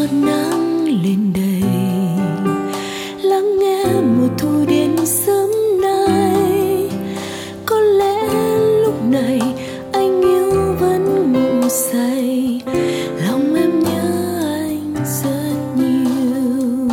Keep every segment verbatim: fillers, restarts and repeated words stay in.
giọt nắng lên đầy, lắng nghe mùa thu đến sớm nay. Có lẽ lúc này anh yêu vẫn ngủ say, lòng em nhớ anh rất nhiều.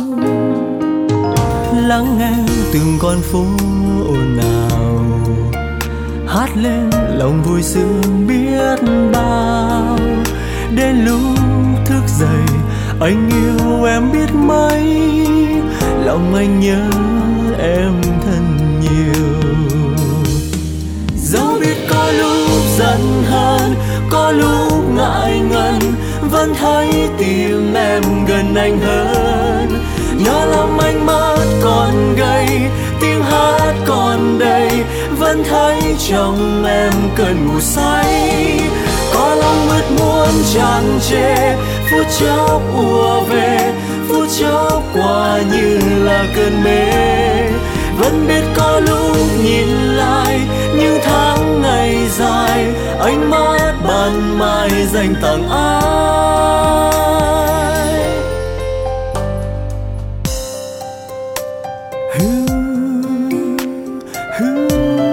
Lắng nghe từng con phố ồn ào, hát lên lòng vui sướng biết bao. Đến lúc thức dậy anh yêu em biết mấy, lòng anh nhớ em thân nhiều. Dẫu biết có lúc giận hơn, có lúc ngại ngần, vẫn thấy tim em gần anh hơn. Nhớ lòng anh mất còn gầy, tiếng hát còn đầy, vẫn thấy trong em cơn ngủ say. Có lòng mứt muốn tràn trề, phút chốc ùa về, phút chốc qua như là cơn mê. Vẫn biết có lúc nhìn lại những tháng ngày dài, ánh mắt ban mai dành tặng ai. Hư, hư.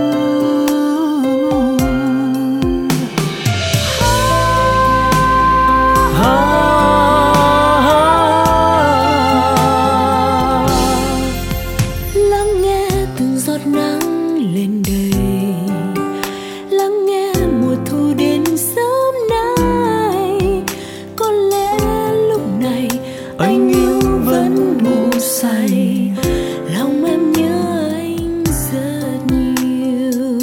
Lắng nghe từng giọt nắng lên đầy, lắng nghe mùa thu đến sớm nay. Có lẽ lúc này anh yêu vẫn ngủ say, lòng em nhớ anh rất nhiều.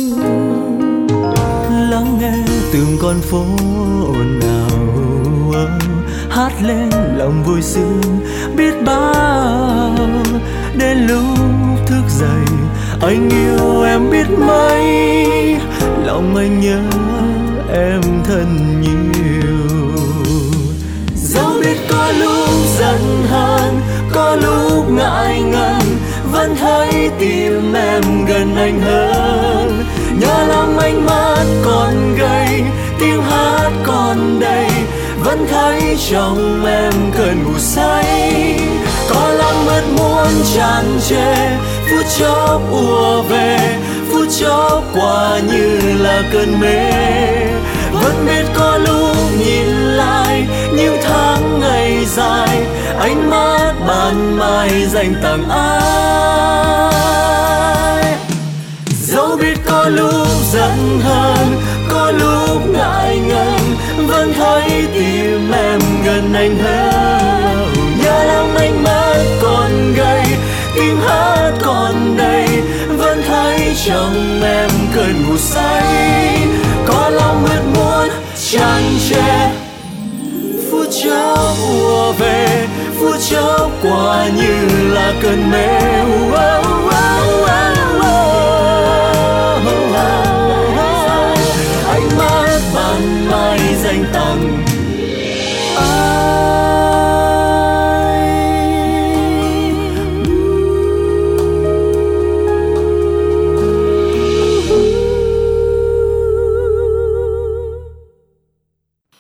Lắng nghe từng con phố ồn ào, hát lên lòng vui sướng biết bao. Đến lúc thức dậy anh yêu em biết mấy, lòng anh nhớ em thân nhiều. Dẫu biết có lúc giận hơn, có lúc ngại ngần, vẫn thấy tim em gần anh hơn. Nhớ lòng anh mắt còn gầy, tiếng hát còn đầy, vẫn thấy trong em cơn ngủ say. Có lòng mất muốn tràn trề, phút chốc ùa về, phút chốc qua như là cơn mê. Vẫn biết có lúc nhìn lại những tháng ngày dài, ánh mắt ban mai dành tặng ai. Dẫu biết có lúc giận hơn, có lúc ngại ngần, vẫn thấy tim em gần anh hơn. Nhớ lòng anh mắt còn gầy, tiếng hát còn đầy, vẫn thấy trong em cơn ngủ say. Có lòng ước muốn tràn trề, phút chốc ùa về, phút chốc qua như là cơn mê. Oh, oh, oh.